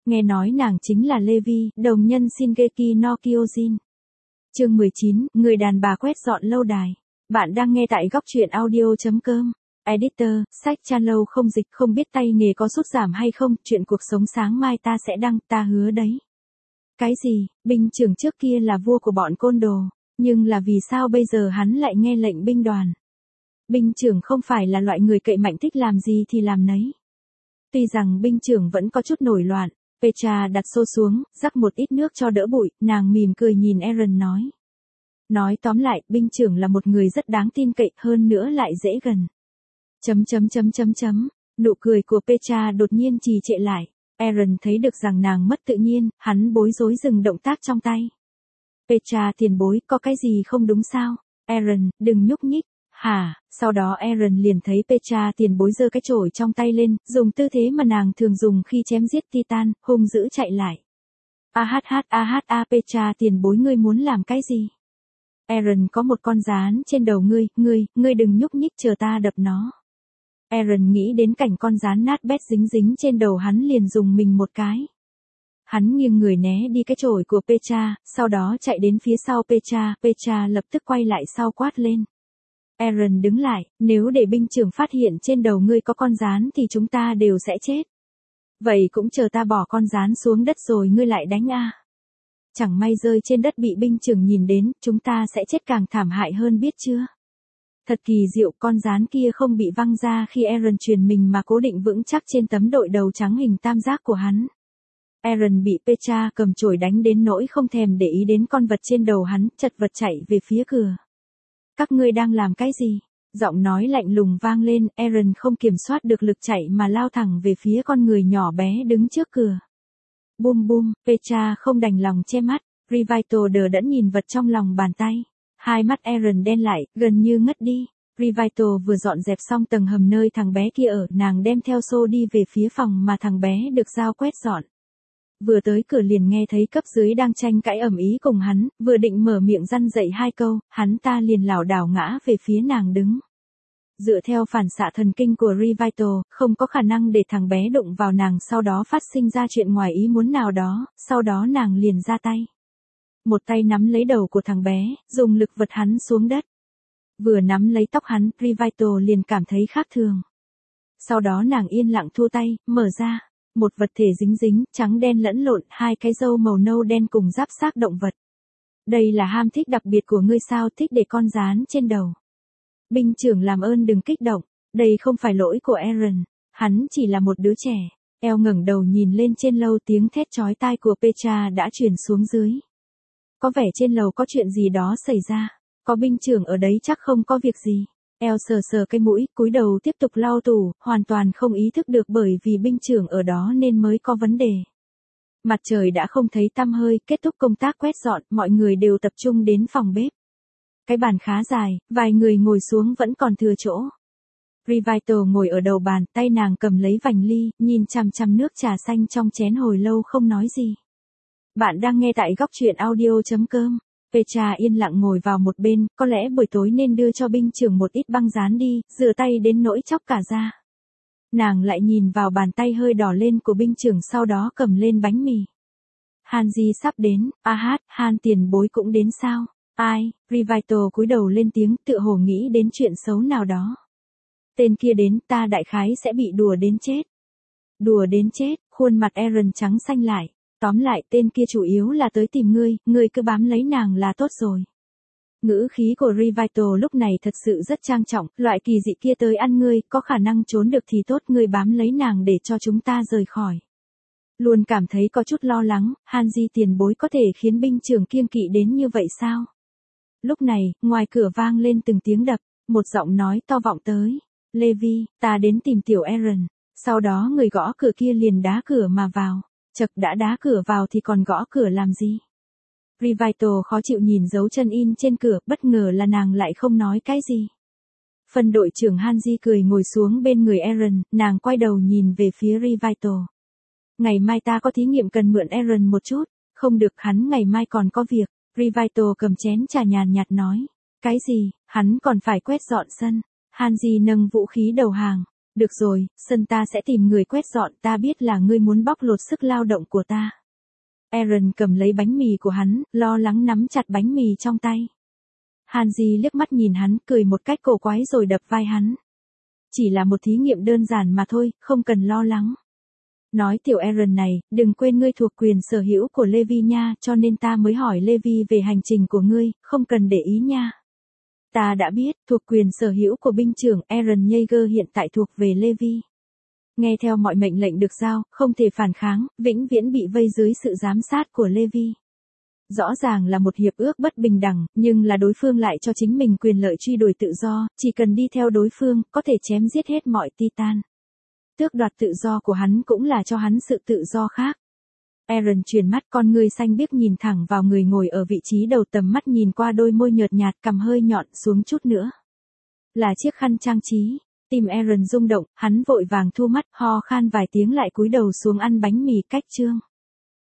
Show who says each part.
Speaker 1: Nghe nói nàng chính là Levi, đồng nhân Shingeki no Kyojin. Chương 19, người đàn bà quét dọn lâu đài. Bạn đang nghe tại góc truyện audio.com. Editor, sách chan lâu không dịch không biết tay nghề có sút giảm hay không, chuyện cuộc sống sáng mai ta sẽ đăng, ta hứa đấy. Cái gì, binh trưởng trước kia là vua của bọn côn đồ, nhưng là vì sao bây giờ hắn lại nghe lệnh binh đoàn? Binh trưởng không phải là loại người cậy mạnh thích làm gì thì làm nấy. Tuy rằng binh trưởng vẫn có chút nổi loạn, Petra đặt xô xuống, rắc một ít nước cho đỡ bụi, nàng mỉm cười nhìn Eren nói. Nói tóm lại, binh trưởng là một người rất đáng tin cậy, hơn nữa lại dễ gần. Nụ cười của Petra đột nhiên trì trệ lại. Eren thấy được rằng nàng mất tự nhiên, hắn bối rối dừng động tác trong tay. Petra tiền bối, có cái gì không đúng sao? Eren, đừng nhúc nhích. Hả, sau đó Eren liền thấy Petra tiền bối giơ cái chổi trong tay lên, dùng tư thế mà nàng thường dùng khi chém giết Titan, hung dữ chạy lại. Petra tiền bối ngươi muốn làm cái gì? Eren có một con gián trên đầu ngươi đừng nhúc nhích chờ ta đập nó. Eren nghĩ đến cảnh con gián nát bét dính dính trên đầu hắn liền dùng mình một cái. Hắn nghiêng người né đi cái chổi của Petra, sau đó chạy đến phía sau Petra lập tức quay lại sau quát lên. Eren đứng lại, nếu để binh trưởng phát hiện trên đầu ngươi có con gián thì chúng ta đều sẽ chết. Vậy cũng chờ ta bỏ con gián xuống đất rồi ngươi lại đánh a. Chẳng may rơi trên đất bị binh trưởng nhìn đến, chúng ta sẽ chết càng thảm hại hơn biết chưa? Thật kỳ diệu, con gián kia không bị văng ra khi Eren truyền mình mà cố định vững chắc trên tấm đội đầu trắng hình tam giác của hắn. Eren bị Petra cầm chổi đánh đến nỗi không thèm để ý đến con vật trên đầu hắn, chật vật chạy về phía cửa. Các ngươi đang làm cái gì? Giọng nói lạnh lùng vang lên, Eren không kiểm soát được lực chạy mà lao thẳng về phía con người nhỏ bé đứng trước cửa. Bum bum, Petra không đành lòng che mắt, Revital đờ đẫn nhìn vật trong lòng bàn tay. Hai mắt Eren đen lại, gần như ngất đi. Revital vừa dọn dẹp xong tầng hầm nơi thằng bé kia ở, nàng đem theo xô đi về phía phòng mà thằng bé được giao quét dọn. Vừa tới cửa liền nghe thấy cấp dưới đang tranh cãi ầm ĩ cùng hắn, vừa định mở miệng răn dạy hai câu, hắn ta liền lảo đảo ngã về phía nàng đứng. Dựa theo phản xạ thần kinh của Revital, không có khả năng để thằng bé đụng vào nàng sau đó phát sinh ra chuyện ngoài ý muốn nào đó, sau đó nàng liền ra tay. Một tay nắm lấy đầu của thằng bé, dùng lực vật hắn xuống đất. Vừa nắm lấy tóc hắn, Revital liền cảm thấy khác thường. Sau đó nàng yên lặng thua tay, mở ra. Một vật thể dính dính, trắng đen lẫn lộn, hai cái râu màu nâu đen cùng giáp xác động vật. Đây là ham thích đặc biệt của ngươi sao, thích để con gián trên đầu. Binh trưởng làm ơn đừng kích động, đây không phải lỗi của Eren, hắn chỉ là một đứa trẻ. Eo ngẩng đầu nhìn lên trên lầu, tiếng thét chói tai của Petra đã truyền xuống dưới. Có vẻ trên lầu có chuyện gì đó xảy ra, có binh trưởng ở đấy chắc không có việc gì. Eo sờ sờ cái mũi, cúi đầu tiếp tục lau tủ, hoàn toàn không ý thức được bởi vì binh trưởng ở đó nên mới có vấn đề. Mặt trời đã không thấy tăm hơi, kết thúc công tác quét dọn, mọi người đều tập trung đến phòng bếp. Cái bàn khá dài, vài người ngồi xuống vẫn còn thừa chỗ. Revital ngồi ở đầu bàn, tay nàng cầm lấy vành ly, nhìn chằm chằm nước trà xanh trong chén hồi lâu không nói gì. Bạn đang nghe tại góc truyện audio.com. Petra yên lặng ngồi vào một bên, có lẽ buổi tối nên đưa cho binh trưởng một ít băng dán đi, rửa tay đến nỗi chóc cả da. Nàng lại nhìn vào bàn tay hơi đỏ lên của binh trưởng sau đó cầm lên bánh mì. Hanji sắp đến, Han tiền bối cũng đến sao? Ai? Revital cúi đầu lên tiếng tựa hồ nghĩ đến chuyện xấu nào đó. Tên kia đến, ta đại khái sẽ bị đùa đến chết. Đùa đến chết, khuôn mặt Eren trắng xanh lại. Tóm lại tên kia chủ yếu là tới tìm ngươi cứ bám lấy nàng là tốt rồi. Ngữ khí của Revital lúc này thật sự rất trang trọng, loại kỳ dị kia tới ăn ngươi, có khả năng trốn được thì tốt, ngươi bám lấy nàng để cho chúng ta rời khỏi. Luôn cảm thấy có chút lo lắng, Hanji tiền bối có thể khiến binh trưởng kiêng kỵ đến như vậy sao? Lúc này, ngoài cửa vang lên từng tiếng đập, một giọng nói to vọng tới. Levi, ta đến tìm tiểu Eren. Sau đó người gõ cửa kia liền đá cửa mà vào. Chật, đã đá cửa vào thì còn gõ cửa làm gì? Revital khó chịu nhìn dấu chân in trên cửa, bất ngờ là nàng lại không nói cái gì. Phân đội trưởng Hanji cười ngồi xuống bên người Eren, nàng quay đầu nhìn về phía Revital. Ngày mai ta có thí nghiệm cần mượn Eren một chút, không được, hắn ngày mai còn có việc. Revital cầm chén trà nhàn nhạt nói. Cái gì, hắn còn phải quét dọn sân. Hanji nâng vũ khí đầu hàng. Được rồi, sân ta sẽ tìm người quét dọn, ta biết là ngươi muốn bóc lột sức lao động của ta. Aaron cầm lấy bánh mì của hắn, lo lắng nắm chặt bánh mì trong tay. Hanji liếc mắt nhìn hắn, cười một cách cổ quái rồi đập vai hắn. Chỉ là một thí nghiệm đơn giản mà thôi, không cần lo lắng. Nói tiểu Aaron này, đừng quên ngươi thuộc quyền sở hữu của Levi nha, cho nên ta mới hỏi Levi về hành trình của ngươi, không cần để ý nha. Ta đã biết, thuộc quyền sở hữu của binh trưởng Aaron Yeager hiện tại thuộc về Levi. Nghe theo mọi mệnh lệnh được giao, không thể phản kháng, vĩnh viễn bị vây dưới sự giám sát của Levi. Rõ ràng là một hiệp ước bất bình đẳng, nhưng là đối phương lại cho chính mình quyền lợi truy đuổi tự do, chỉ cần đi theo đối phương, có thể chém giết hết mọi Titan. Tước đoạt tự do của hắn cũng là cho hắn sự tự do khác. Aaron chuyển mắt, con người xanh biếc nhìn thẳng vào người ngồi ở vị trí đầu, tầm mắt nhìn qua đôi môi nhợt nhạt, cằm hơi nhọn xuống chút nữa. Là chiếc khăn trang trí. Tim Aaron rung động, hắn vội vàng thu mắt, ho khan vài tiếng lại cúi đầu xuống ăn bánh mì cách chương.